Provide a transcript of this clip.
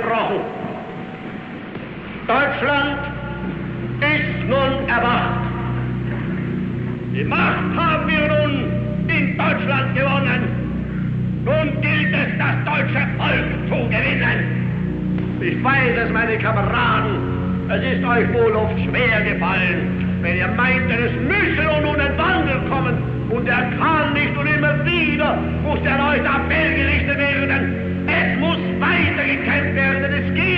gesprochen. Deutschland ist nun erwacht. Die Macht haben wir nun in Deutschland gewonnen. Nun gilt es, das deutsche Volk zu gewinnen. Ich weiß es, meine Kameraden, es ist euch wohl oft schwer gefallen, wenn ihr meintet, es müsse nun ein Wandel kommen und er kann nicht und immer wieder muss der Leute Appell gerichtet werden. Es muss weitergekämpft werden, es geht